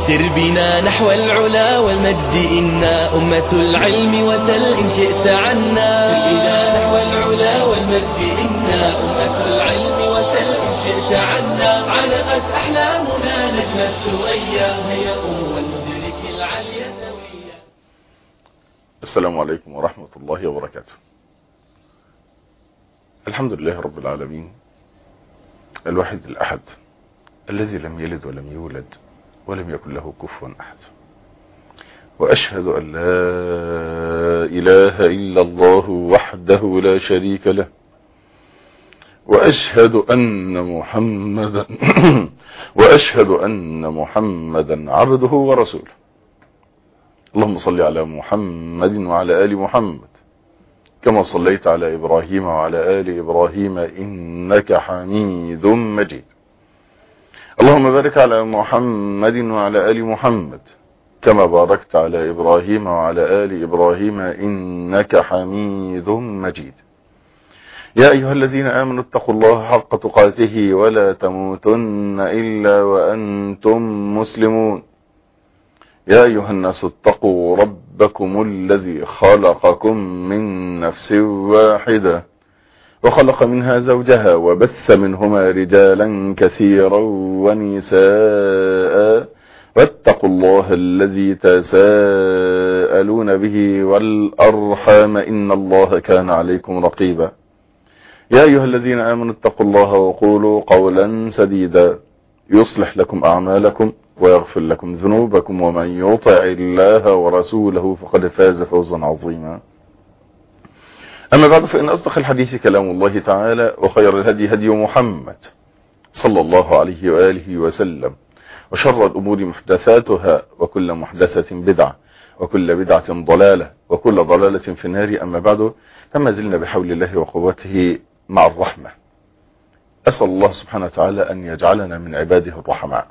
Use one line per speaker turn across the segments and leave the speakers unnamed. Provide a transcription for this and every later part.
سر بنا نحو العلا والمجد إنا أمة العلم وسل إن شئت عنا. سر بنا نحو العلا والمجد إنا أمة العلم وسل إن شئت عنا. علقت أحلامنا نجم الثريا هي والمدرك العلي سويا.
السلام عليكم ورحمة الله وبركاته. الحمد لله رب العالمين الواحد الأحد الذي لم يلد ولم يولد ولم يكن له كفوا أحد، وأشهد أن لا إله إلا الله وحده لا شريك له، وأشهد أن محمدا عبده ورسوله. اللهم صل على محمد وعلى آل محمد كما صليت على إبراهيم وعلى آل إبراهيم إنك حميد مجيد. اللهم بارك على محمد وعلى آل محمد كما باركت على إبراهيم وعلى آل إبراهيم إنك حميد مجيد. يا أيها الذين آمنوا اتقوا الله حق تقاته ولا تموتن إلا وأنتم مسلمون. يا أيها الناس اتقوا ربكم الذي خلقكم من نفس واحدة وخلق منها زوجها وبث منهما رجالا كثيرا ونساء، واتقوا الله الذي تساءلون به والأرحام إن الله كان عليكم رقيبا. يا أيها الذين آمنوا اتقوا الله وقولوا قولا سديدا يصلح لكم أعمالكم ويغفر لكم ذنوبكم، ومن يطع الله ورسوله فقد فاز فوزا عظيما. أما بعد، فإن أصدق الحديث كلام الله تعالى، وخير الهدي هدي محمد صلى الله عليه وآله وسلم، وشر الأمور محدثاتها، وكل محدثة بدعة، وكل بدعة ضلالة، وكل ضلالة في النار. أما بعد، فما زلنا بحول الله وقوته مع الرحمة. أسأل الله سبحانه وتعالى أن يجعلنا من عباده الرحماء،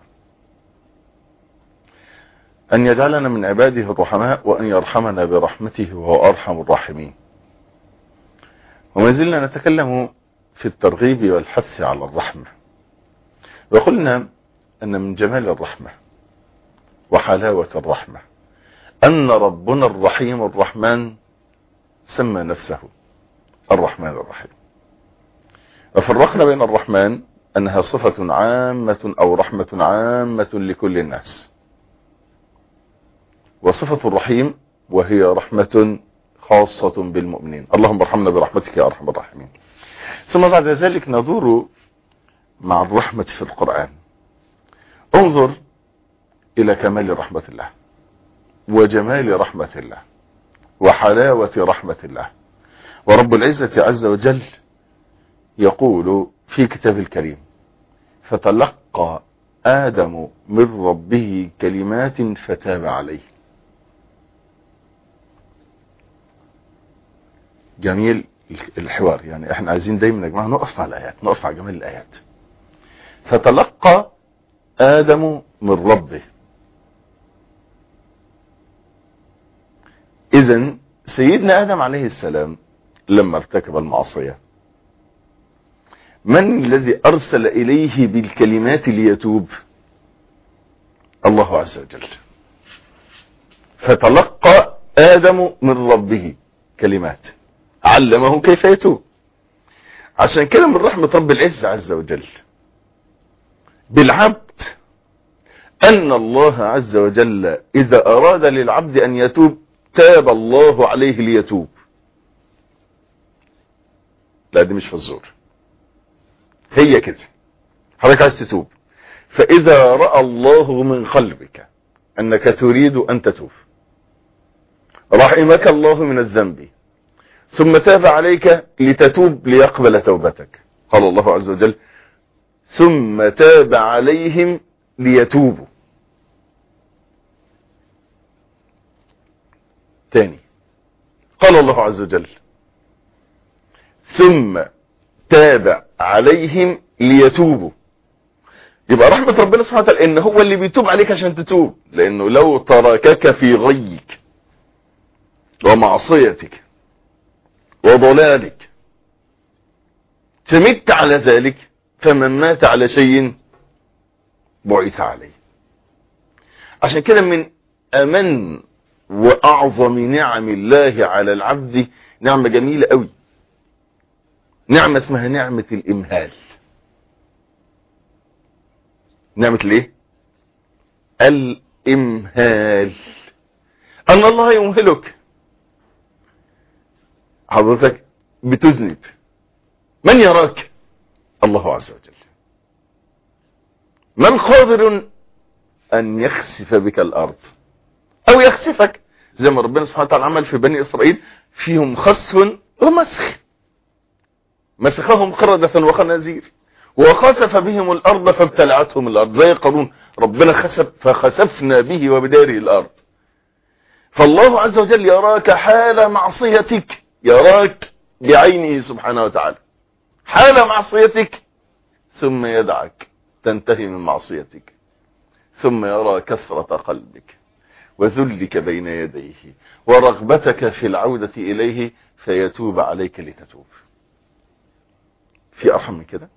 أن يجعلنا من عباده الرحماء، وأن يرحمنا برحمته وهو أرحم الراحمين. وما زلنا نتكلم في الترغيب والحث على الرحمة، وقلنا أن من جمال الرحمة وحلاوة الرحمة أن ربنا الرحيم الرحمن سمى نفسه الرحمن الرحيم. وفرقنا بين الرحمن أنها صفة عامة أو رحمة عامة لكل الناس، وصفة الرحيم وهي رحمة خاصة بالمؤمنين. اللهم ارحمنا برحمتك يا أرحم الراحمين. ثم بعد ذلك ندور مع الرحمة في القرآن. انظر إلى كمال رحمة الله وجمال رحمة الله وحلاوة رحمة الله. ورب العزة عز وجل يقول في كتاب الكريم: فتلقى آدم من ربه كلمات فتاب عليه. جميل الحوار، يعني احنا عايزين دايما يا جماعه نقف على الايات، نقف على جمال الايات. فتلقى آدم من ربه. اذا سيدنا آدم عليه السلام لما ارتكب المعصية، من الذي أرسل إليه بالكلمات ليتوب؟ الله عز وجل. فتلقى آدم من ربه كلمات علمه كيف يتوب. عشان كده من رحمة رب العزة عز وجل بالعبد أن الله عز وجل إذا أراد للعبد أن يتوب تاب الله عليه ليتوب. لا، دي مش فزور، هي كده. حضرتك عايز تتوب، فإذا رأى الله من قلبك أنك تريد أن تتوب رحمك الله من الذنب ثم تاب عليك لتتوب ليقبل توبتك. قال الله عز وجل: ثم تاب عليهم ليتوبوا. تاني قال الله عز وجل: ثم تاب عليهم ليتوبوا. يبقى رحمة ربنا سبحانه وتعالى ان هو اللي بيتوب عليك عشان تتوب، لانه لو تركك في غيك ومعصيتك وضلالك فمت على ذلك، فمن مات على شيء بعث عليه. عشان كده من أمن وأعظم نعم الله على العبد نعمة جميلة قوي، نعمة اسمها نعمة الإمهال. نعمة الايه؟ الإمهال. أن الله يمهلك. حضرتك بتذنب، من يراك؟ الله عز وجل. من قادر أن يخسف بك الأرض أو يخسفك، زي ما ربنا سبحانه وتعالى عمل في بني إسرائيل، فيهم خسف ومسخ، مسخهم قردة وخنازير، وخسف بهم الأرض فابتلعتهم الأرض، زي قارون ربنا خسف فخسفنا به وبداره الأرض. فالله عز وجل يراك حال معصيتك، يراك بعينه سبحانه وتعالى حال معصيتك، ثم يدعك تنتهي من معصيتك، ثم يرى كثرة قلبك وذلك بين يديه ورغبتك في العودة إليه فيتوب عليك لتتوب. في أرحم من كده؟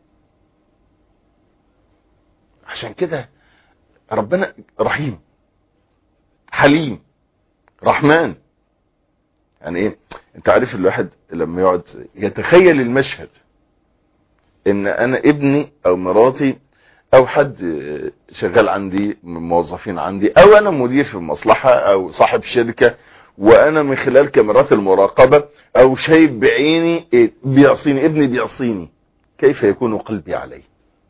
عشان كده ربنا رحيم حليم رحمن. يعني ايه؟ انت عارف الواحد لما يقعد يتخيل المشهد ان انا ابني او مراتي او حد شغال عندي من موظفين عندي او انا مدير في مصلحة او صاحب شركة، وانا من خلال كاميرات المراقبة او شايف بعيني بيعصيني، ابني بيعصيني، كيف يكون قلبي عليه؟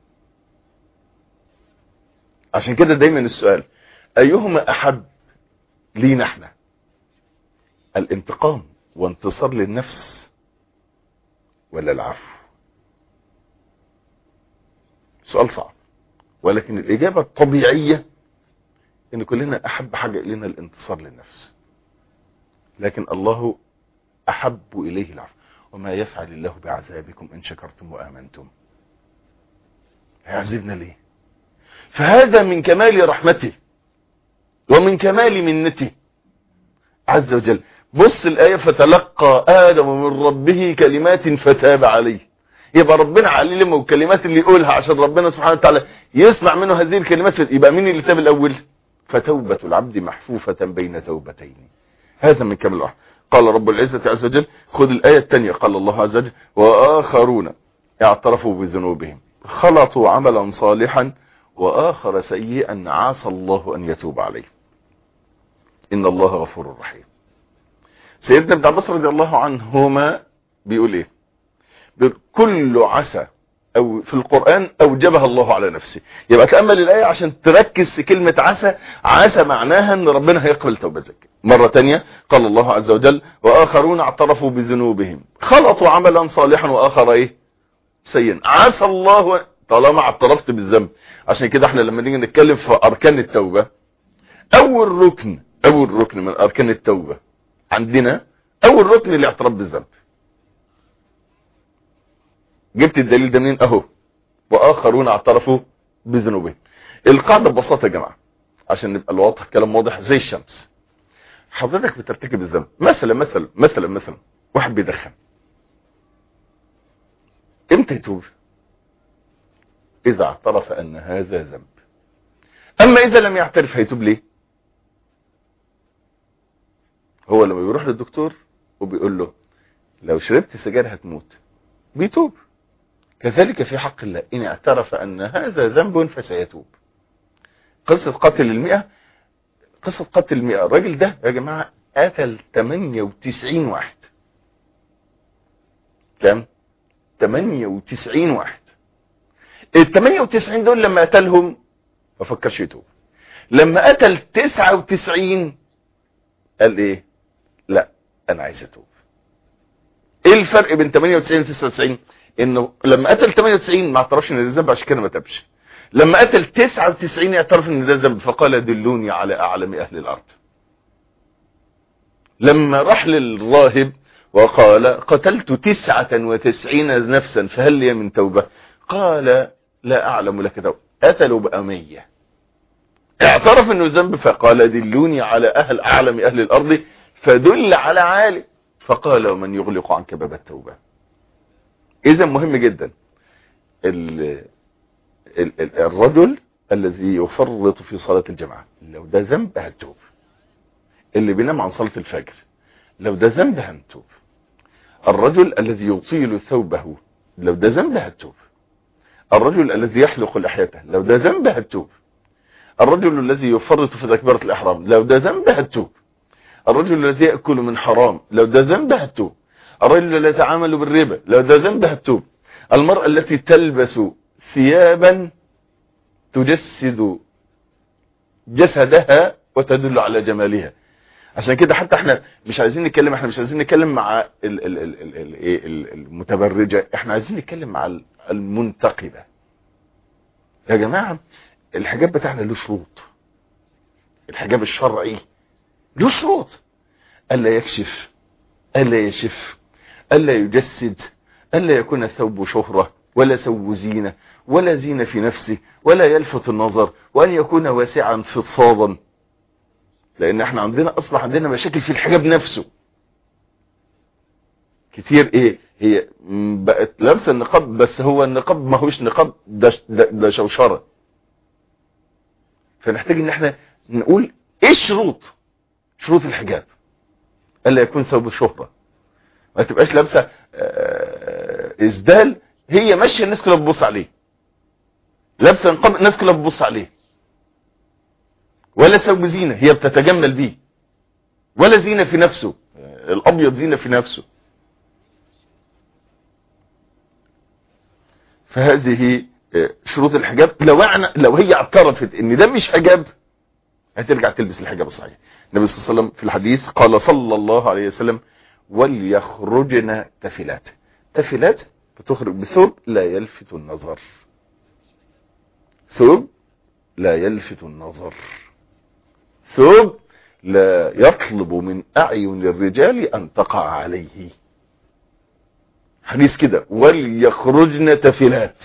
عشان كده دايما السؤال ايهما احب لينا احنا، الانتقام وانتصار للنفس ولا العفو؟ سؤال صعب، ولكن الإجابة الطبيعية إن كلنا أحب حاجة إلينا الانتصار للنفس، لكن الله أحب إليه العفو. وما يفعل الله بعذابكم إن شكرتم وآمنتم. هيعذبنا ليه؟ فهذا من كمال رحمته ومن كمال منته عز وجل. بص الآية فتلقى آدم من ربه كلمات فتاب عليه. يبقى ربنا علمه الكلمات اللي يقولها عشان ربنا سبحانه وتعالى يسمع منه هذه الكلمات، يبقى مين اللي تاب الأول؟ فتوبة العبد محفوفة بين توبتين. هذا من كمال الرحمة. قال رب العزة عز وجل، خذ الآية الثانية، قال الله عز وجل وآخرون اعترفوا بذنوبهم خلطوا عملا صالحا وآخر سيئا عسى الله أن يتوب عليه إن الله غفور رحيم. سيدنا ابن عباس رضي الله عنهما بيقول ايه؟ كل عسى او في القرآن اوجبها الله على نفسه. يبقى تأمل الآية عشان تركز في كلمة عسى. عسى معناها ان ربنا هيقبل توبتك. مرة تانية قال الله عز وجل واخرون اعترفوا بذنوبهم خلطوا عملا صالحا واخر ايه سيئا عسى الله. طالما اعترفت بالذنب، عشان كده احنا لما نيجي نتكلم في اركان التوبة، اول ركن من اركان التوبة عندنا اول ركن الاعتراف بالذنب. جبت الدليل ده منين؟ اهو واخرون اعترفوا بذنوبهم. القاعده ببساطه يا جماعه عشان نبقى الواضح كلام واضح زي الشمس. حضرتك بترتكب الذنب، مثلا واحد بيدخن، امتى يتوب؟ اذا اعترف ان هذا ذنب. اما اذا لم يعترف هيتوب ليه؟ هو لما بيروح للدكتور وبيقول له لو شربت سجاير هتموت بيتوب. كذلك في حق الله إن اعترف أن هذا ذنب فسيتوب. قصة قتل 100 الراجل ده يا جماعة قتل 98 واحد. كم؟ 98 واحد. ال 98 دول لما قتلهم ما فكرش يتوب. لما قتل 99 قال ايه؟ لا انا عايز اتوب. ايه الفرق بين 98 و 99؟ انه لما قتل 98 ما اعترفش ان ده ذنب عشان كده ما تابش. لما قتل 99 اعترف ان ده ذنب فقال دلوني على اعلم اهل الارض. لما راح للراهب وقال قتلت 99 نفسا فهل لي من توبة؟ قال لا اعلم لك توبة. قتلوا بقى 100. اعترف انه ذنب فقال دلوني على اعلم اهل الارض فدل على عالم فقال ومن يغلق عنك باب التوبة. اذا مهم جدا الرجل الذي يفرط في صلاة الجماعة، لو ده ذنب هنتوب. اللي بينام عن صلاة الفجر، لو ده ذنب هنتوب. الرجل الذي يطيل ثوبه، لو ده ذنب هنتوب. الرجل الذي يحلق لحيته، لو ده ذنب هنتوب. الرجل الذي يفرط في تكبيرة الإحرام، لو ده ذنب هنتوب. الرجل الذي يأكل من حرام، لو ده ذنب هنتوب. الرجل الذي يتعامل بالربا، لو ده ذنب هنتوب. المرأة التي تلبس ثيابا تجسد جسدها وتدل على جمالها. عشان كده حتى احنا مش عايزين نتكلم مع المتبرجة، احنا عايزين نتكلم مع المنتقبة. يا جماعة الحجاب بتاعنا له شروط، الحجاب الشرعي له شروط: ألا يكشف، ألا يشف، ألا يجسد، ألا يكون الثوب شهرة ولا ثوب زينة ولا زينة في نفسه ولا يلفت النظر، وأن يكون واسعا فضفاضا. لأن احنا عندنا مشاكل في الحجاب نفسه كتير. هي بقت لابسه النقاب، بس هو النقاب ما هوش نقاب، ده شوشره. فنحتاج ان احنا نقول ايه شروط الحجاب: الا يكون ثوب شهره، ما تبقاش لابسه اسدال هي ماشيه الناس كلها بتبص عليه، لابسه نقاب الناس كلها بتبص عليه، ولا ثوب زينه هي بتتجمل بيه، ولا زينه في نفسه، الابيض زينه في نفسه. فهذه شروط الحجاب. لو هي اعترفت ان ده مش حجاب، هترجع تلبس الحجاب الصحيح. النبي صلى الله عليه وسلم في الحديث قال صلى الله عليه وسلم: وليخرجن تفلات. تفلات بتخرج بثوب لا يلفت النظر، ثوب لا يلفت النظر، ثوب لا يطلب من أعين الرجال أن تقع عليه. حديث كده: وليخرجن تفلات.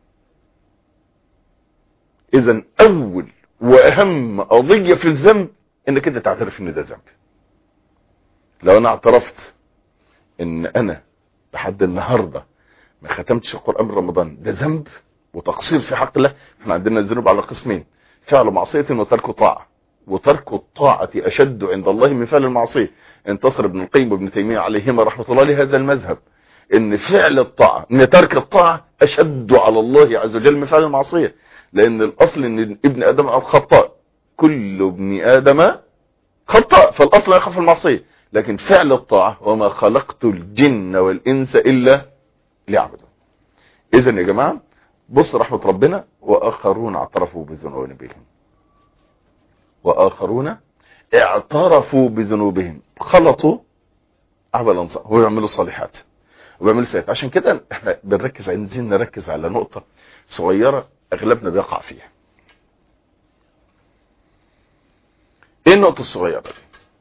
إذن أول وأهم قضية في الذنب إنك أنت تعترف إن ده ذنب. لو أنا اعترفت إن أنا لحد النهاردة ما ختمتش القرآن من رمضان، ده ذنب وتقصير في حق الله. احنا عندنا الذنوب على قسمين: فعل معصية وترك طاعة، وترك الطاعة أشد عند الله من فعل المعصية. انتصر ابن القيم وابن تيمية عليهما رحمة الله لهذا المذهب، ان فعل الطاعة، ان ترك الطاعة اشد على الله عز وجل من فعل المعصية. لان الاصل ان ابن ادم خطاء، كل ابن ادم خطاء، فالاصل لا يخاف المعصية. لكن فعل الطاعة: وما خلقت الجن والانس الا ليعبدون. اذن يا جماعة بص رحمة ربنا: واخرون اعترفوا بذنوبهم، واخرون اعترفوا بذنوبهم، خلطوا عملا صالحا، هو يعملوا الصالحات وبيعملوا سيئات. عشان كده احنا عايزين نركز على نقطة صغيرة اغلبنا بيقع فيها. ايه النقطة الصغيرة دي؟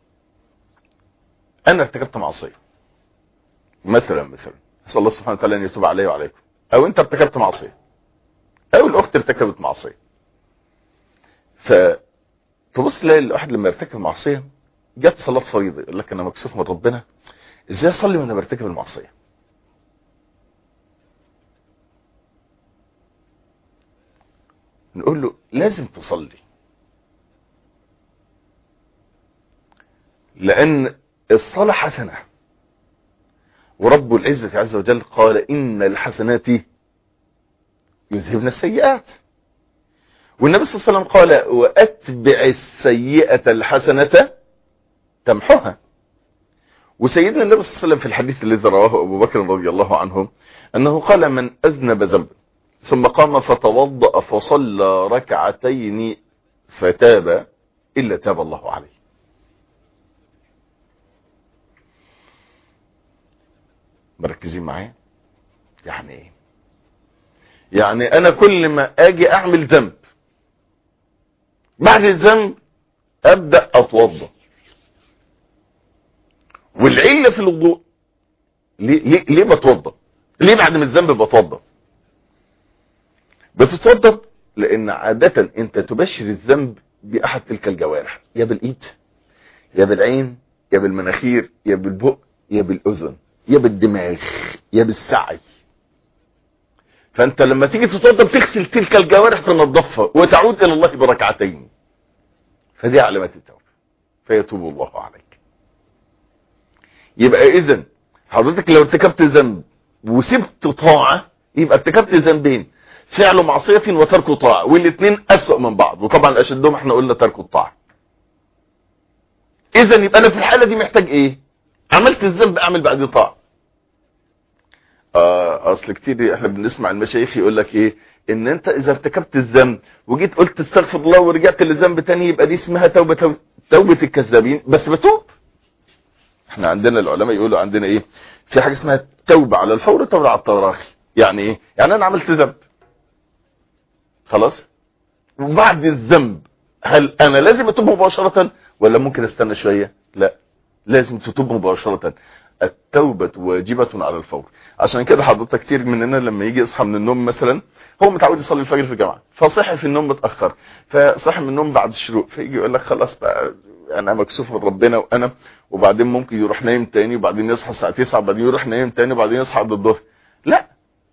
انا ارتكبت معصية مثلا، اسال الله سبحانه وتعالى ان يتوب علي وعليكم، او انت ارتكبت معصية، او الاخت ارتكبت معصية. فتبص تلاقي الواحد لما يرتكب معصية، جت صلاة فريضة يقول لك انا مكسوف من ربنا، ازاي اصلي وانا برتكب المعصية؟ نقول له لازم تصلي، لان الصلاة حسنة، ورب العزة عز وجل قال ان الحسنات يذهبن السيئات. والنبي صلى الله عليه وسلم قال: واتبع السيئة الحسنة تمحها. وسيدنا النبي صلى الله عليه وسلم في الحديث الذي رواه ابو بكر رضي الله عنه انه قال: من اذنب ذنبا ثم قام فتوضأ فصلى ركعتين فتاب الا تاب الله عليه. مركزين معايا؟ يعني ايه؟ يعني انا كل ما اجي اعمل ذنب، بعد الذنب ابدأ اتوضأ. والعلة في الوضوء ليه بتوضأ؟ ليه بعد من الذنب بتوضأ؟ بس تتوضأ لان عادة انت تبشر الذنب باحد تلك الجوارح، يا بالايد يا بالعين يا بالمناخير يا بالبق يا بالاذن يا بالدماغ يا بالسعي. فانت لما تيجي تتوضا تغسل تلك الجوارح تنظفها وتعود الى الله بركعتين، فدي علامات التوبه، فيتوب الله عليك. يبقى اذا حضرتك لو ارتكبت ذنب وسبت طاعه يبقى ارتكبت ذنبين، فعل معصيه وترك طاعه، والاثنين اسوأ من بعض، وطبعا اشدهم احنا قلنا ترك الطاعه. اذا يبقى انا في الحاله دي محتاج ايه؟ عملت الذنب اعمل بعد طاعه. اصل كتير احنا بنسمع المشايخ يقول لك ايه، ان انت اذا ارتكبت الذنب وجيت قلت استغفر الله ورجعت للذنب تاني يبقى دي اسمها توبه الكذابين. بس بتوب. احنا عندنا العلماء يقولوا عندنا ايه، في حاجه اسمها توبه على الفور وتوبه على التراخي. يعني ايه؟ يعني انا عملت ذنب خلاص، وبعد الذنب هل انا لازم اتوب مباشره ولا ممكن استنى شويه؟ لا، لازم تتوب مباشره. التوبة واجبة على الفور. عشان كده حضرتك كتير مننا لما يجي يصحى من النوم مثلا، هو متعود يصلي الفجر في الجامعة، فصحي في النوم متأخر، فصحي من النوم بعد الشروق، فيجي يقول لك خلاص بقى انا مكسوف من ربنا وبعدين ممكن يروح نايم تاني، وبعدين يصحى الساعة 9، وبعدين يروح نايم تاني، وبعدين يصحى عند الظهر. لا،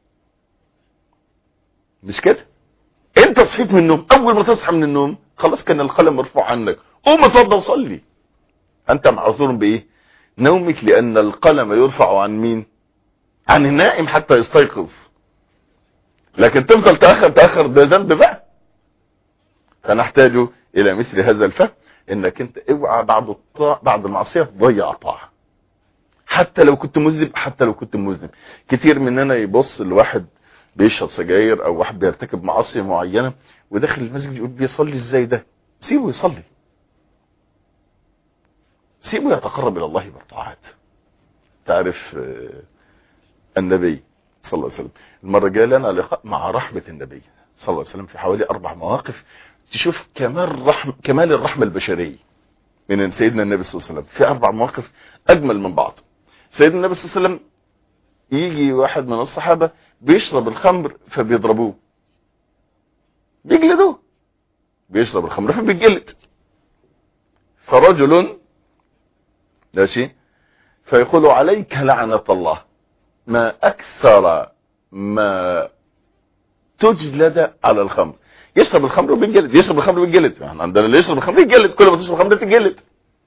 مش كده. انت صحيت من النوم، اول ما تصحى من النوم خلاص كان القلم مرفوع عنك، قوم اتوضى وصلي. انت معذور بايه؟ نومك، لان القلم يرفع عن مين؟ عن النائم حتى يستيقظ. لكن تفضل تأخر ده ذنب بقى. فنحتاج الى مثل هذا الفهم، انك انت اوعى بعد المعصية تضيع طاعة، حتى لو كنت مذنب. كتير مننا يبص لواحد بيشرب سجاير او واحد بيرتكب معصية معينة وداخل المسجد يقول بيصلي ازاي ده؟ سيبه يصلي، سيبه يتقرب الى الله بالطاعات. تعرف النبي صلى الله عليه وسلم المرة جاء لنا لقاء مع رحمة النبي صلى الله عليه وسلم في حوالي 4 مواقف تشوف كمال الرحمة البشرية من سيدنا النبي صلى الله عليه وسلم. في 4 مواقف اجمل من بعض. سيدنا النبي صلى الله عليه وسلم يجي واحد من الصحابة بيشرب الخمر فبيضربوه، بيجلدوه، بيشرب الخمر فبيجلد. فرجل ماشي فيقول عليك لعنة الله، ما اكثر ما تجلد على الخمر. يشرب الخمر وبيتجلد، يشرب الخمر وبيتجلد. يعني عندنا اللي يشرب الخمر يتجلد، كل ما تشرب الخمر تتجلد.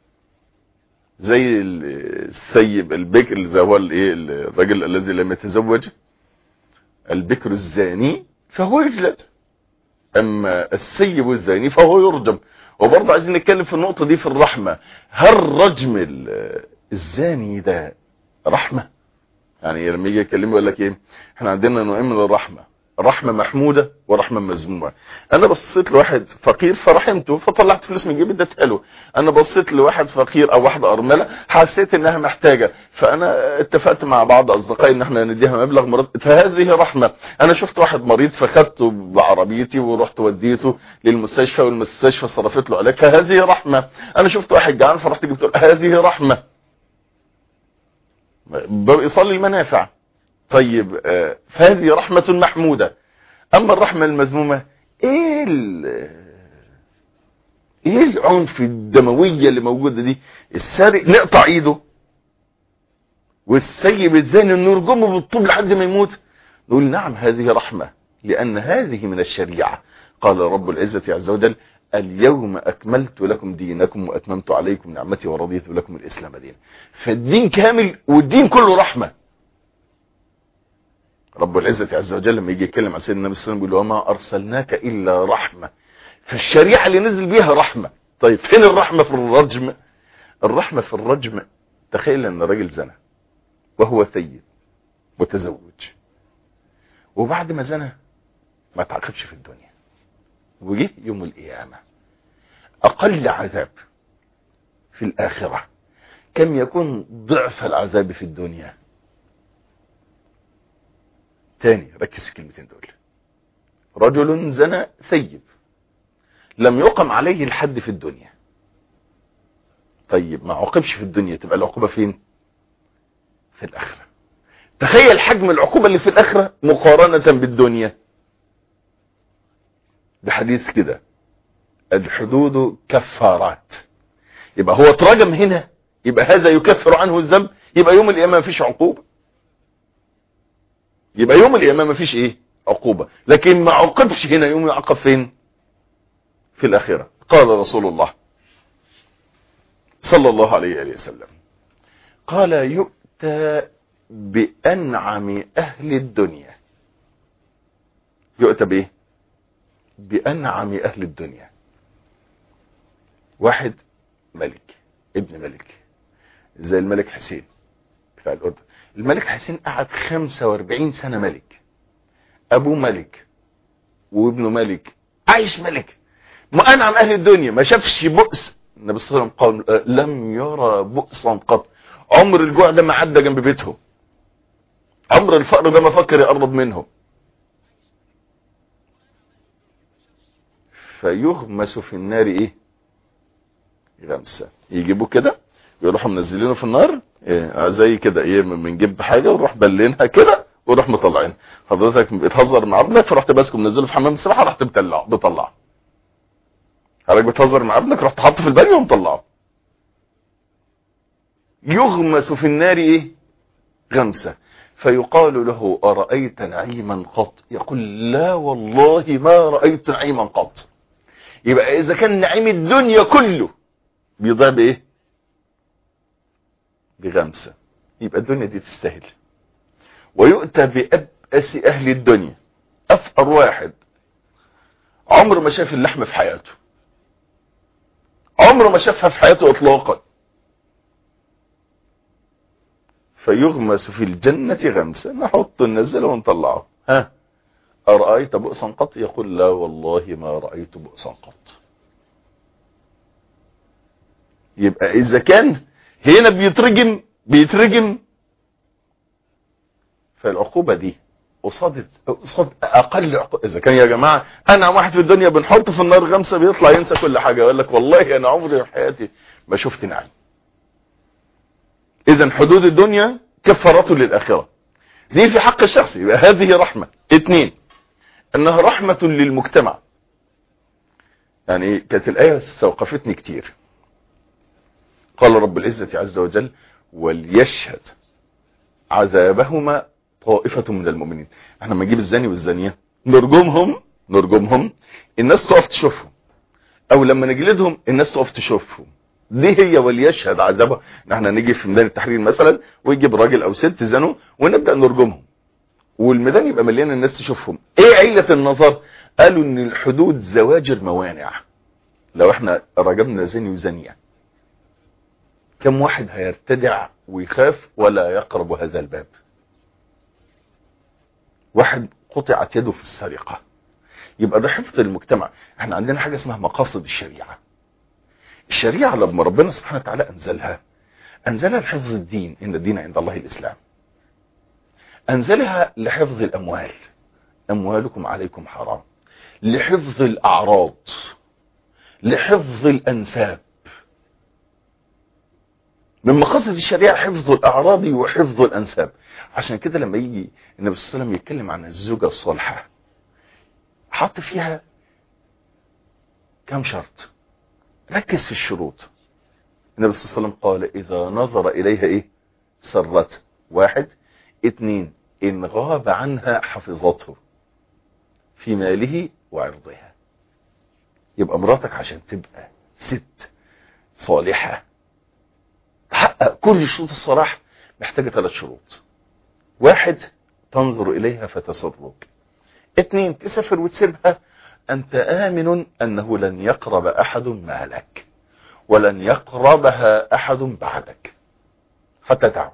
زي السيب البكر اللي هو الايه، الراجل الذي لم يتزوج، البكر الزاني فهو يجلد، اما السيب الزاني فهو يرجم. وبرضه عايزين نتكلم في النقطة دي في الرحمة. هل رجم الزاني ده رحمة؟ يعني لما يجي يكلمه يقول لك ايه، احنا عندنا نوعين من الرحمة، رحمة محمودة ورحمة مذمومة. انا بصيت لواحد فقير فرحمته فطلعت فلوس من جيبي اديتها له. انا بصيت لواحد فقير او واحده ارمله حسيت انها محتاجه، فانا اتفقت مع بعض اصدقائي ان احنا نديها مبلغ مرتب، فهذه رحمة. انا شفت واحد مريض فخدته بعربيتي ورحت وديته للمستشفى والمستشفى صرفت له علاج، فهذه رحمة. انا شفت واحد جعان فرحت جبت له، هذه رحمة. بيصلي المنافع. طيب فهذه رحمة محمودة. اما الرحمة المذمومة، ايه العنف الدموية اللي موجودة دي؟ السارق نقطع ايده، والسيب الزاني نرجمه بالطوب لحد ما يموت. نقول نعم هذه رحمة، لان هذه من الشريعة. قال رب العزة عز وجل اليوم اكملت لكم دينكم واتممت عليكم نعمتي ورضيت لكم الاسلام دينا. فالدين كامل والدين كله رحمة. رب العزة عز وجل لما يجي يتكلم عن سيدنا النبي صلى الله عليه وسلم يقول وما ارسلناك الا رحمة. فالشريعة اللي نزل بيها رحمة. طيب فين الرحمة في الرجم؟ الرحمة في الرجم، تخيل ان راجل زنى وهو ثيب متزوج، وبعد ما زنى ما تعاقبش في الدنيا، وجه يوم القيامة اقل عذاب في الاخرة كم يكون ضعف العذاب في الدنيا. تاني ركز الكلمتين دول. رجل زنى ثيب لم يقم عليه الحد في الدنيا، طيب ما عوقبش في الدنيا، تبقى العقوبة فين؟ في الاخرة. تخيل حجم العقوبة اللي في الاخرة مقارنة بالدنيا. ده حديث كده الحدود كفارات. يبقى هو اترجم هنا، يبقى هذا يكفر عنه الذنب، يبقى يوم القيامة مفيش عقوبة، يبقى يوم القيامة مفيش ايه؟ عقوبة، لكن ما عوقبش هنا، يوم يعاقب فين؟ في الآخرة. قال رسول الله صلى الله عليه وسلم، قال يؤتى بأنعم أهل الدنيا. يؤتى بإيه؟ بأنعم أهل الدنيا. واحد ملك، ابن ملك، زي الملك حسين بتاع الأردن. الملك حسين قعد 45 سنة ملك، أبوه ملك وابنه ملك، عايش ملك، ما أنعم أهل الدنيا، ما شافش بؤس. النبي صلى الله عليه وسلم قال لم يرى بؤسا قط. عمر الجوع ده ما عدى جنب بيته، عمر الفقر ده ما فكر يقرب منه. فيغمس في النار ايه؟ غمسة. يجيبوه كده ويروحوا منزلينه في النار زي كده ايه، بنجيب حاجه ونروح بلينها كده ونروح مطلعين. حضرتك بتهزر مع ابنك فرحت ماسكه منزله في حمام السباحه رحت بتطلعه. حضرتك بتهزر مع ابنك رحت حاطه في البانيو ومطلعه. يغمس في النار ايه؟ غمسة. فيقال له أرأيت نعيما قط؟ يقول لا والله ما رأيت نعيما قط. يبقى إذا كان نعيم الدنيا كله بيضيع بإيه؟ بغمسة. يبقى الدنيا دي تستاهل. ويؤتى بأبأس أهل الدنيا، أفقر واحد عمره ما شاف اللحمة في حياته، عمره ما شافها في حياته إطلاقا. فيغمس في الجنة غمسة، نحطه ننزله ونطلعه. ها أرأيت بؤسا قط؟ يقول لا والله ما رأيت بؤسا قط. يبقى إذا كان هنا بيترجم فالعقوبة دي قصاد أقل عقوبة. إذا كان يا جماعة أنا واحد في الدنيا بنحط في النار غمسة بيطلع ينسى كل حاجة، يقول لك والله أنا عمري في حياتي ما شفت نعيم. إذا حدود الدنيا كفارته للآخرة. دي في حق الشخص، يبقى هذه رحمة. 2 انها رحمة للمجتمع. يعني كانت الآية استوقفتني كتير. قال رب العزة عز وجل وليشهد عذابهما طائفة من المؤمنين. احنا لما نجيب الزاني والزانية نرجمهم الناس تقف تشوفهم، او لما نجلدهم الناس تقف تشوفهم. دي هي وليشهد عذابه. احنا نيجي في ميدان التحرير مثلا ويجيب راجل او ست زنوا ونبدأ نرجمهم، والميدان يبقى مليان الناس تشوفهم. ايه علة النظر؟ قالوا ان الحدود زواجر موانع. لو احنا رجمنا زاني وزانية كم واحد هيرتدع ويخاف ولا يقرب هذا الباب؟ واحد قطعت يده في السرقة. يبقى ده حفظ المجتمع. احنا عندنا حاجة اسمها مقاصد الشريعة. الشريعة لما ربنا سبحانه وتعالى انزلها لحفظ الدين، ان الدين عند الله الاسلام. انزلها لحفظ الاموال، اموالكم عليكم حرام، لحفظ الاعراض، لحفظ الانساب. من مقاصد الشريعة حفظ الاعراض وحفظ الانساب. عشان كده لما يجي النبي صلى الله عليه وسلم يتكلم عن الزوجة الصالحة حط فيها كم شرط، ركز في الشروط. النبي صلى الله عليه وسلم قال اذا نظر اليها ايه؟ سرته. 1. 2 ان غاب عنها حفظته في ماله وعرضها. يبقى مراتك عشان تبقى ست صالحة تحقق كل شروط الصلاح محتاجة 3 شروط. 1 تنظر اليها فتسرك. 2 تسافر وتسيبها انت امن انه لن يقرب احد مالك ولن يقربها احد بعدك حتى تعود.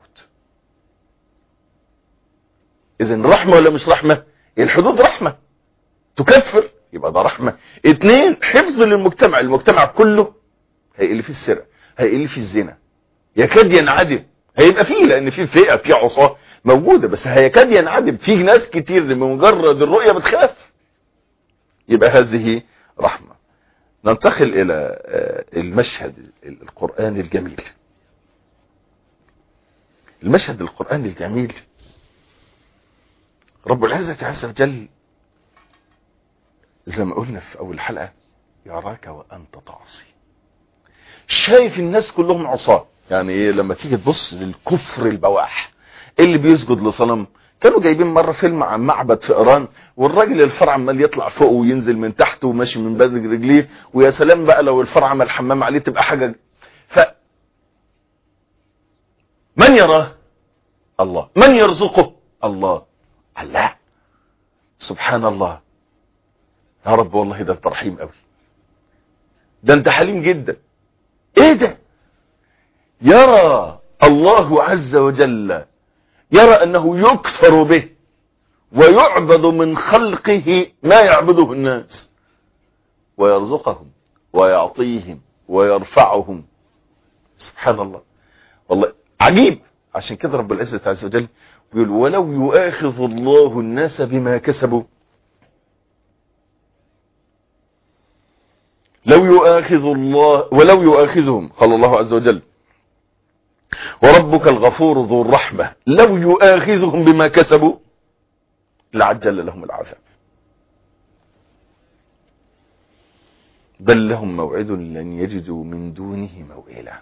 اذن رحمة ولا مش رحمة؟ الحدود رحمة تكفر، يبقى ده رحمة. 2 حفظ للمجتمع. المجتمع كله هيقل فيه السرقة، هيقل فيه الزنا، يكاد ينعدم. هيبقى فيه لان فيه فئة فيه عصاة موجودة، بس هيكاد ينعدم. فيه ناس كتير بمجرد الرؤية بتخاف. يبقى هذه رحمة. ننتقل الى المشهد القرآني الجميل. المشهد القرآني الجميل رب العزة عز وجل زي ما قلنا في اول حلقة يراك وانت تعصي. شايف الناس كلهم عصاة. يعني ايه؟ لما تيجي تبص للكفر البواح اللي بيسجد لصنم كانوا جايبين مرة فيلم عن معبد في ايران، والراجل الفرع عمال يطلع فوق وينزل من تحت وماشي من بدر رجليه، ويا سلام بقى لو الفرع عمل حمام عليه تبقى حاجة. من يراه؟ الله. من يرزقه؟ الله. الله، سبحان الله. يا رب والله ده انت رحيم قوي، ده انت حليم جدا. ايه ده؟ يرى الله عز وجل، يرى انه يكفر به ويعبد من خلقه ما يعبده الناس، ويرزقهم ويعطيهم ويرفعهم. سبحان الله، والله عجيب. عشان كده رب العزة عز وجل بيقول ولو يؤاخذ الله الناس بما كسبوا، ولو يؤاخذهم، قال الله عز وجل وربك الغفور ذو الرحمة، لو يؤاخذهم بما كسبوا لعجل لهم العذاب، بل لهم موعد لن يجدوا من دونه موئلا.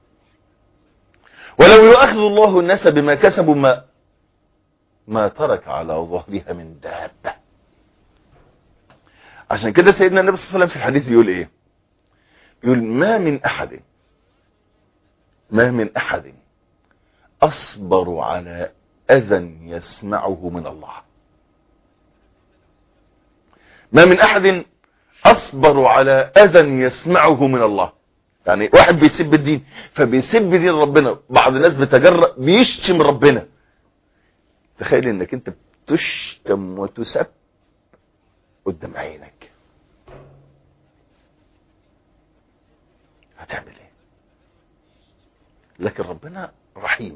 ولو يؤاخذ الله الناس بما كسبوا ما ترك على ظهرها من دابة. عشان كده سيدنا النبي صلى الله عليه وسلم في الحديث بيقول ايه؟ يقول ما من احد اصبر على اذى يسمعه من الله. ما من احد اصبر على اذى يسمعه من الله. يعني واحد بيسب الدين، فبيسب دين ربنا، بعض الناس بتجرأ بيشتم ربنا. تخيل انك انت بتشتم وتسب قدام عينك، هتعمل ايه؟ لكن ربنا رحيم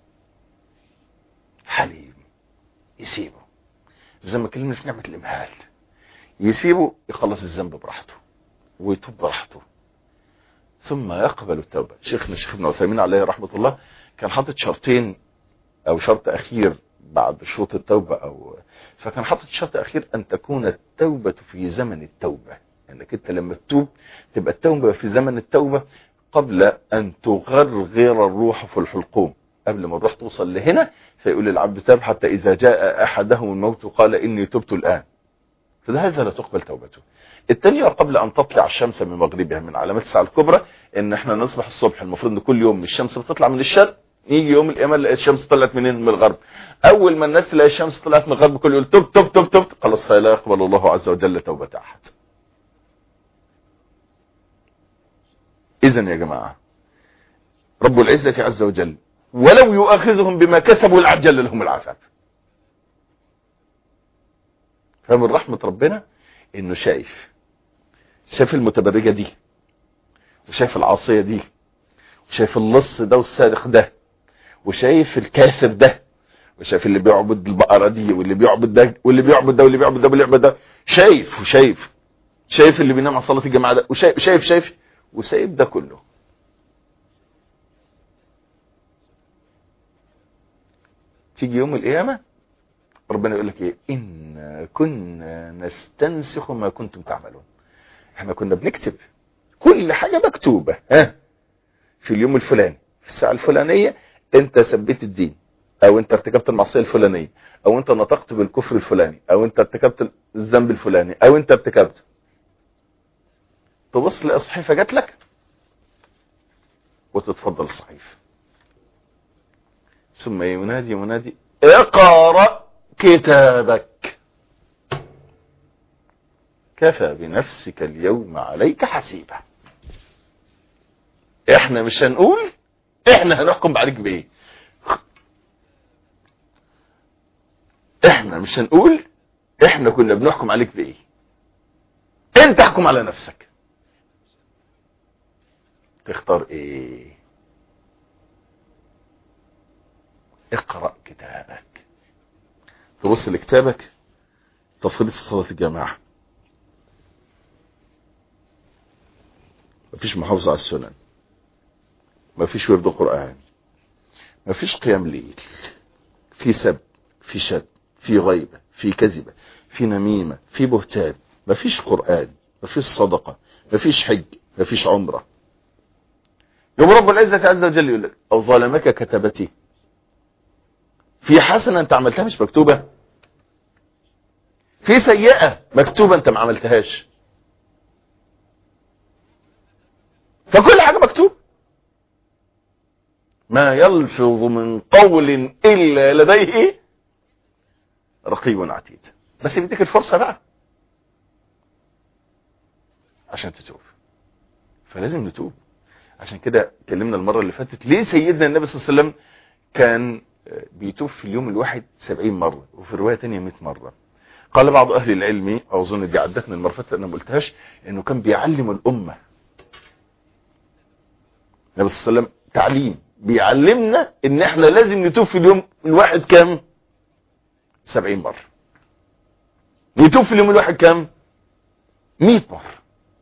حليم، يسيبه زي ما كلمنا في نعمة الامهال، يسيبه يخلص الذنب براحته ويتوب براحته ثم يقبل التوبة. شيخنا الشيخ ابن عثيمين عليه رحمة الله كان حاطط شرطين او شرط اخير بعد شروط التوبة، فكان حاطط شرط اخير ان تكون التوبة في زمن التوبة، انك انت لما تتوب تبقى التوبة في زمن التوبة قبل ان تغرغر الروح في الحلقوم، قبل ما الروح توصل لهنا فيقول العبد تاب حتى اذا جاء احدهم الموت قال اني تبت الان، فهذا لا تقبل توبته. الثانية قبل ان تطلع الشمس من مغربها، من علامات الساعة الكبرى ان احنا نصبح الصبح، المفروض ان كل يوم الشمس بتطلع من الشرق، يجي يوم القيامه نلاقي الشمس طلعت منين؟ من الغرب. اول ما الناس تلاقي الشمس طلعت من الغرب كل يقول توب توب توب توب، خلاص فلا يقبل الله عز وجل توبة احد. اذا يا جماعة رب العزة عز وجل ولو يؤاخذهم بما كسبوا لعجل لهم العذاب. فمن رحمة ربنا انه شايف المتبرجة دي، وشايف العاصية دي، وشايف اللص ده والسارق ده، وشايف الكافر ده، وشايف اللي بيعبد البقرة دي، واللي بيعبد ده واللي بيعبد ده واللي بيعبد ده واللي بيعبد ده، شايف اللي بينام على صلاة الجماعة ده، وشايف وسايب ده كله. تيجي يوم القيامة ربنا يقول لك ايه؟ إن كنا نستنسخ ما كنتم تعملون. احنا كنا بنكتب كل حاجة مكتوبة، في اليوم الفلاني في الساعة الفلانية انت سبيت الدين، او انت ارتكبت المعصية الفلانية، او انت نطقت بالكفر الفلاني، او انت ارتكبت الذنب الفلاني، او انت ارتكبت. تبص للصحيفة جات لك وتتفضل الصحيفة، ثم ينادي منادي اقرأ كتابك كفى بنفسك اليوم عليك حسيبا. احنا مش هنقول، احنا هنحكم عليك بايه. احنا مش هنقول، احنا كنا بنحكم عليك بايه. انت احكم على نفسك، تختار ايه؟ اقرأ كتابك. تبص لكتابك، تفضيلة صلاة الجماعة، مفيش محافظة على السنن، مفيش ورد قرآن، مفيش قيام ليل، في سب، في شد، في غيبة، في كذبة، في نميمة، في بهتان، مفيش قرآن، مفيش صدقة، مفيش حج، مفيش عمرة. يوم رب العزة عز وجل يقول لك او ظلمك كتبتي في حسنة انت عملتها مش مكتوبة، في سيئة مكتوبة انت ما عملتهاش، فكل حاجة مكتوب. ما يلفظ من قول إلا لديه رقيب عتيد. بس بديك الفرصة بقى عشان تتوب، فلازم نتوب. عشان كده اتكلمنا المرة اللي فاتت ليه سيدنا النبي صلى الله عليه وسلم كان بيتوب في اليوم الواحد 70 مرة، وفي رواية تانية 100 مرة. قال بعض أهل العلم، أو أظن دي عدتنا المرة اللي فاتت أنا ما قلتهاش، إنه كان بيعلم الأمة. النبي صلى الله عليه وسلم تعليم بيعلمنا إن إحنا لازم نتوب في اليوم الواحد كام؟ 70 مرة. نتوب في اليوم الواحد كام؟ 100 مرة.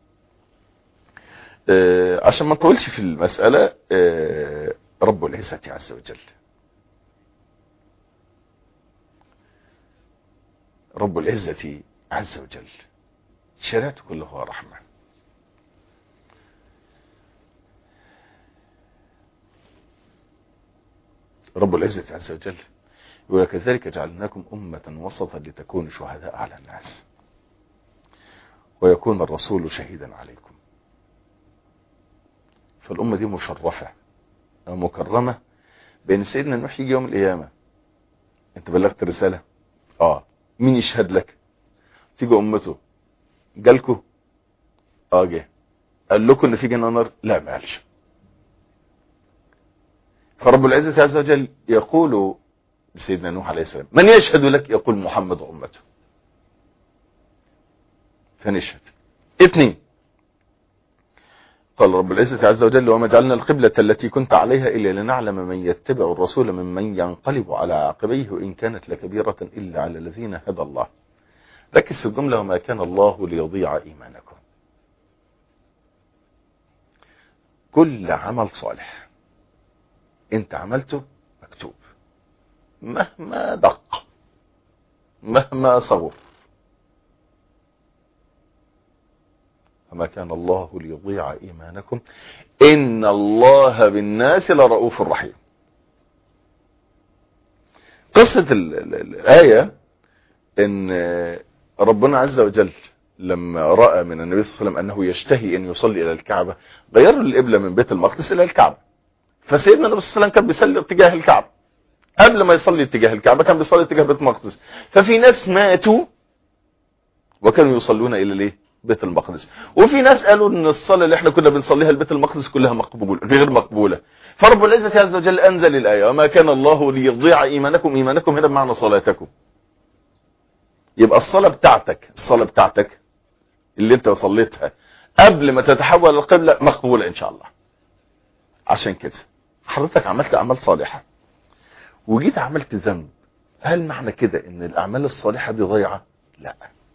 عشان ما نطولش في المسألة، رب العزة عز وجل، رب العزة عز وجل شريعته كلها رحمة. رب العزة عز وجل يقول كذلك جعلناكم أمة وسطا لتكونوا شهداء على الناس ويكون الرسول شهيدا عليكم. فالأمة دي مشرفة أو مكرمة بين سيدنا نوح يجي يوم القيامة. انت بلغت رسالة، مين يشهد لك؟ تيجي أمته، جالكوا؟ جه. قال لكم ان في جنة نار؟ لا، ما قالش. فرب العزة عز وجل يقول لسيدنا نوح عليه السلام من يشهد لك؟ يقول محمد وأمته. فنشهد. 2، قال رب العزة عز وجل وما جعلنا القبلة التي كنت عليها إلا لنعلم من يتبع الرسول ممن ينقلب على عقبيه وإن كانت لكبيرة إلا على الذين هدى الله. ركز في الجملة وما كان الله ليضيع إيمانكم. كل عمل صالح انت عملته مكتوب، مهما دق مهما صغر. فما كان الله ليضيع إيمانكم إن الله بالناس لرؤوف رحيم. قصة الآية إن ربنا عز وجل لما رأى من النبي صلى الله عليه وسلم أنه يشتهي أن يصلي إلى الكعبة غير القبلة من بيت المقدس إلى الكعبة. فسيدنا النبي صلى الله عليه وسلم كان بيصلي اتجاه الكعبة، قبل ما يصلي اتجاه الكعبة كان بيصلي اتجاه بيت المقدس. ففي ناس ماتوا وكانوا يصلون إلى ليه؟ بيت المقدس. وفي ناس قالوا ان الصلاة اللي احنا كنا بنصليها لبيت المقدس كلها مقبولة غير مقبولة. فرب العزة عز وجل انزل الآية وما كان الله ليضيع إيمانكم. إيمانكم هنا بمعنى صلاتكم. يبقى الصلاة بتاعتك اللي انت صليتها قبل ما تتحول القبلة مقبولة ان شاء الله. عشان كده حضرتك عملت اعمال صالحة وجيت عملت ذنب، هل معنى كده ان الاعمال الصالحة دي ضيعة؟ لا،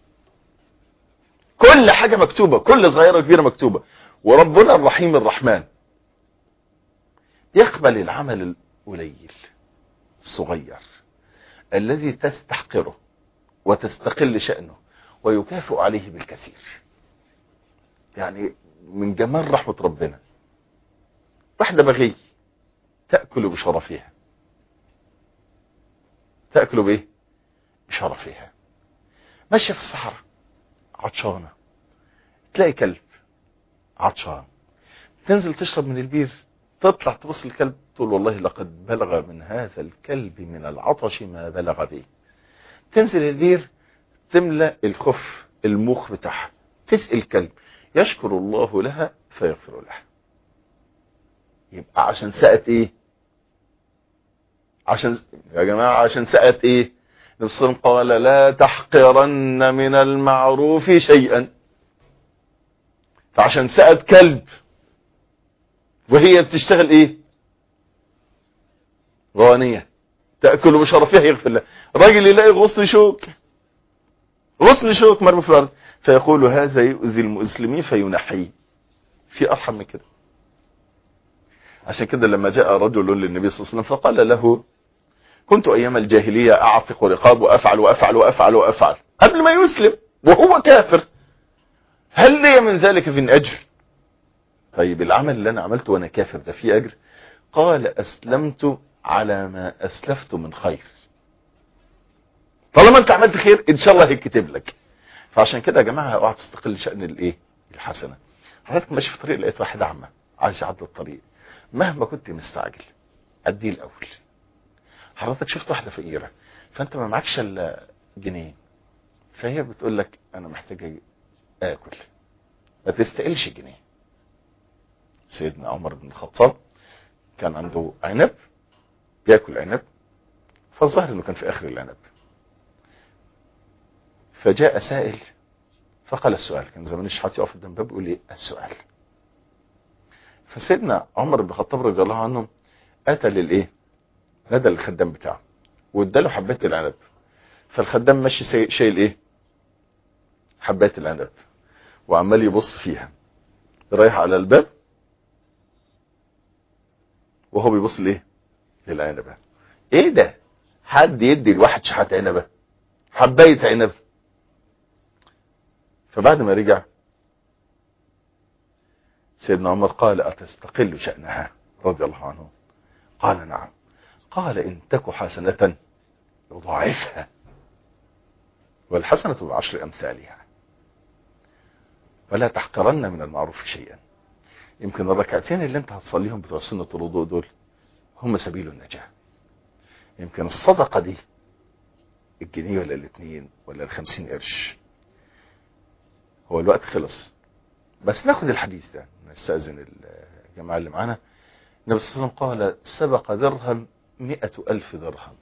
كل حاجة مكتوبة، كل صغيرة وكبيرة مكتوبة. وربنا الرحيم الرحمن يقبل العمل القليل الصغير الذي تستحقره وتستقل شأنه ويكافئ عليه بالكثير. يعني من جمال رحمة ربنا واحدة بغي تأكل بشرفها، تأكل بايه؟ بشرفها. ماشية في الصحراء عطشانة، تلاقي كلب عطشان، تنزل تشرب من البير، تطلع تبص الكلب تقول والله لقد بلغ من هذا الكلب من العطش ما بلغ به. تنزل البير تملأ الخف المخ بتاعها، تسقي الكلب، يشكر الله لها فيغفر لها. يبقى عشان سقت ايه؟ عشان يا جماعة عشان سقت ايه؟ نفسهم قال لا تحقرن من المعروف شيئا. فعشان سقت كلب وهي بتشتغل ايه؟ غانية تأكل بشرفها يغفر لها. راجل يلاقي غصن شوك مرمي في الارض فيقول هذا يؤذي المسلمين فينحيه. في ارحم من كده؟ عشان كده لما جاء رجل للنبي صلى الله عليه وسلم فقال له كنت ايام الجاهلية اعتق رقاب وافعل قبل ما يسلم وهو كافر، هل لي من ذلك في اجر؟ طيب العمل اللي انا عملته وانا كافر ده فيه اجر؟ قال اسلمت على ما أسلفت من خير. طالما انت عملت خير ان شاء الله هيكتب لك. فعشان كده يا جماعة اوعى تستقل شأن الايه الحسنة. حضرتك ماشي في طريق لقيت واحد اعمى عايز يعدي الطريق، مهما كنت مستعجل اديه الاول. حضرتك شفت واحدة فقيرة فانت ما معكش الا جنيه، فهي بتقول لك انا محتاجة اكل، ما تستقلش جنيه. سيدنا عمر بن الخطاب كان عنده عنب بياكل عنب، فالظاهر انه كان في اخر العنب، فجاء سائل فقال السؤال. كان زمان الشحات يقف قدام الباب يقول ايه السؤال. فسيدنا عمر بن الخطاب رضي الله عنه اتى للايه نادى الخدام بتاعه واداله حبات العنب، فالخدام ماشي شايل ايه حبات العنب وعمال يبص فيها، رايح على الباب وهو بيبص ليه للعنبه. ايه ده، حد يدي الواحد شحات عنبه حبايه عنب؟ فبعد ما رجع سيدنا عمر قال أتستقل شأنها رضي الله عنه؟ قال نعم. قال إن تك حسنة يضاعفها والحسنة بعشر أمثالها ولا تحقرن من المعروف شيئا. يمكن الركعتين اللي انت هتصليهم بتوع سنة الوضوء دول هم سبيل النجاة. يمكن الصدقة دي الجنيه ولا الاثنين ولا 50 قرش. هو الوقت خلص بس ناخد الحديث ده نستأذن الجماعة اللي معانا. النبي صلى الله عليه وسلم قال سبق درهم 100,000 درهم.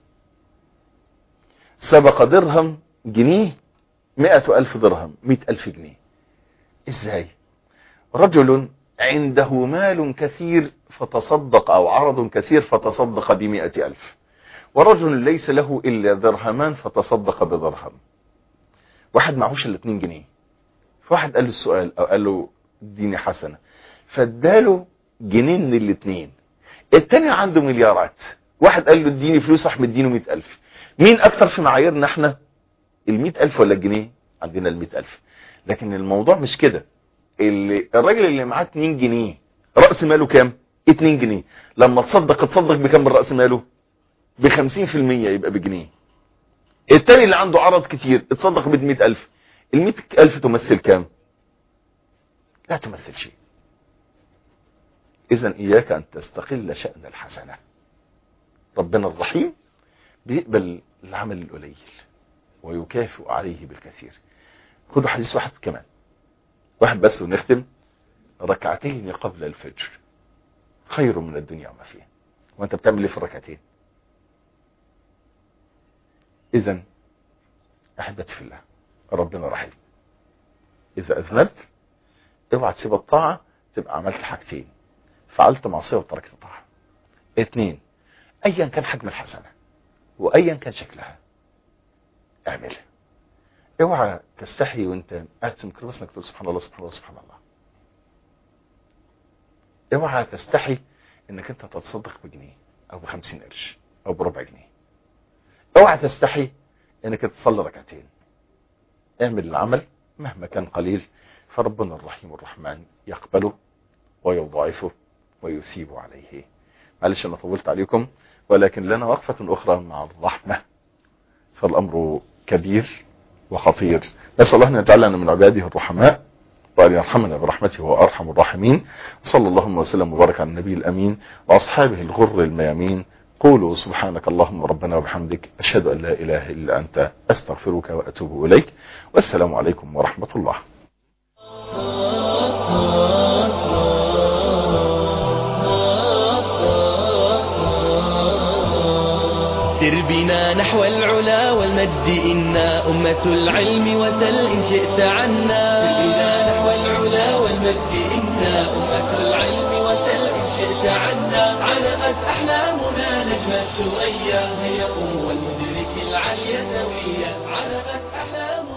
سبق درهم جنيه 100,000 درهم 100,000 جنيه. ازاي؟ رجل عنده مال كثير فتصدق او عرض كثير فتصدق ب100,000، ورجل ليس له الا درهمان فتصدق بدرهم. واحد معهوش الا 2 جنيه، فواحد قال له السؤال او قال له اديني حسنة فاداله جنيه من الاثنين. التاني عنده مليارات، واحد قال له اديني فلوس راح مدينه 100,000. مين اكتر في معاييرنا احنا؟ 100,000 ولا الجنيه؟ عندنا 100,000. لكن الموضوع مش كده. الراجل اللي معاه 2 جنيه رأس ماله كام؟ 2 جنيه. لما تصدق بكام من رأس ماله؟ ب50% يبقى بجنيه. التاني اللي عنده عرض كتير اتصدق ب100,000. 100,000 تمثل كام؟ لا تمثل شيء. اذا اياك ان تستقل شأن الحسنة. ربنا الرحيم بيقبل العمل القليل ويكافئ عليه بالكثير. خدوا حديث واحد كمان، واحد بس ونختم. ركعتين قبل الفجر خير من الدنيا وما فيها. وانت بتعمل ايه في الركعتين؟ اذا احبتي في الله ربنا رحيم. اذا اذنبت اوعى تسيب الطاعة تبقى عملت حاجتين، فعلت معصية وتركت طاعة. 2 ايا كان حجم الحسنة وايا كان شكلها اعملها. اوعى تستحي وانت قاعد في الميكروباص انك تقول سبحان الله سبحان الله سبحان الله. اوعى تستحي انك انت تتصدق بجنيه او ب50 قرش او بربع جنيه. اوعى تستحي انك تصلي ركعتين. اعمل العمل مهما كان قليل، فربنا الرحيم الرحمن يقبله ويضاعفه ويثيب عليه. معلش انا طولت عليكم، ولكن لنا وقفة اخرى مع الرحمة، فالامر كبير وخطير. نسأل الله ان يجعلنا من عباده الرحماء وأن يرحمنا برحمته وأرحم الراحمين. صلى الله وسلم وبارك على النبي الأمين وأصحابه الغر الميامين. قولوا سبحانك اللهم ربنا وبحمدك أشهد أن لا إله إلا أنت أستغفرك وأتوب إليك، والسلام عليكم ورحمة الله.
سر بنا نحو العلا والمجد إنا أمة العلم وسل إن شئت عنا. سر بنا نحو العلا والمجد إنا أمة العلم وسل إن شئت عنا. علقت أحلامنا نجم الثريا هي والمدرك العلي سويا. علقت أحلامنا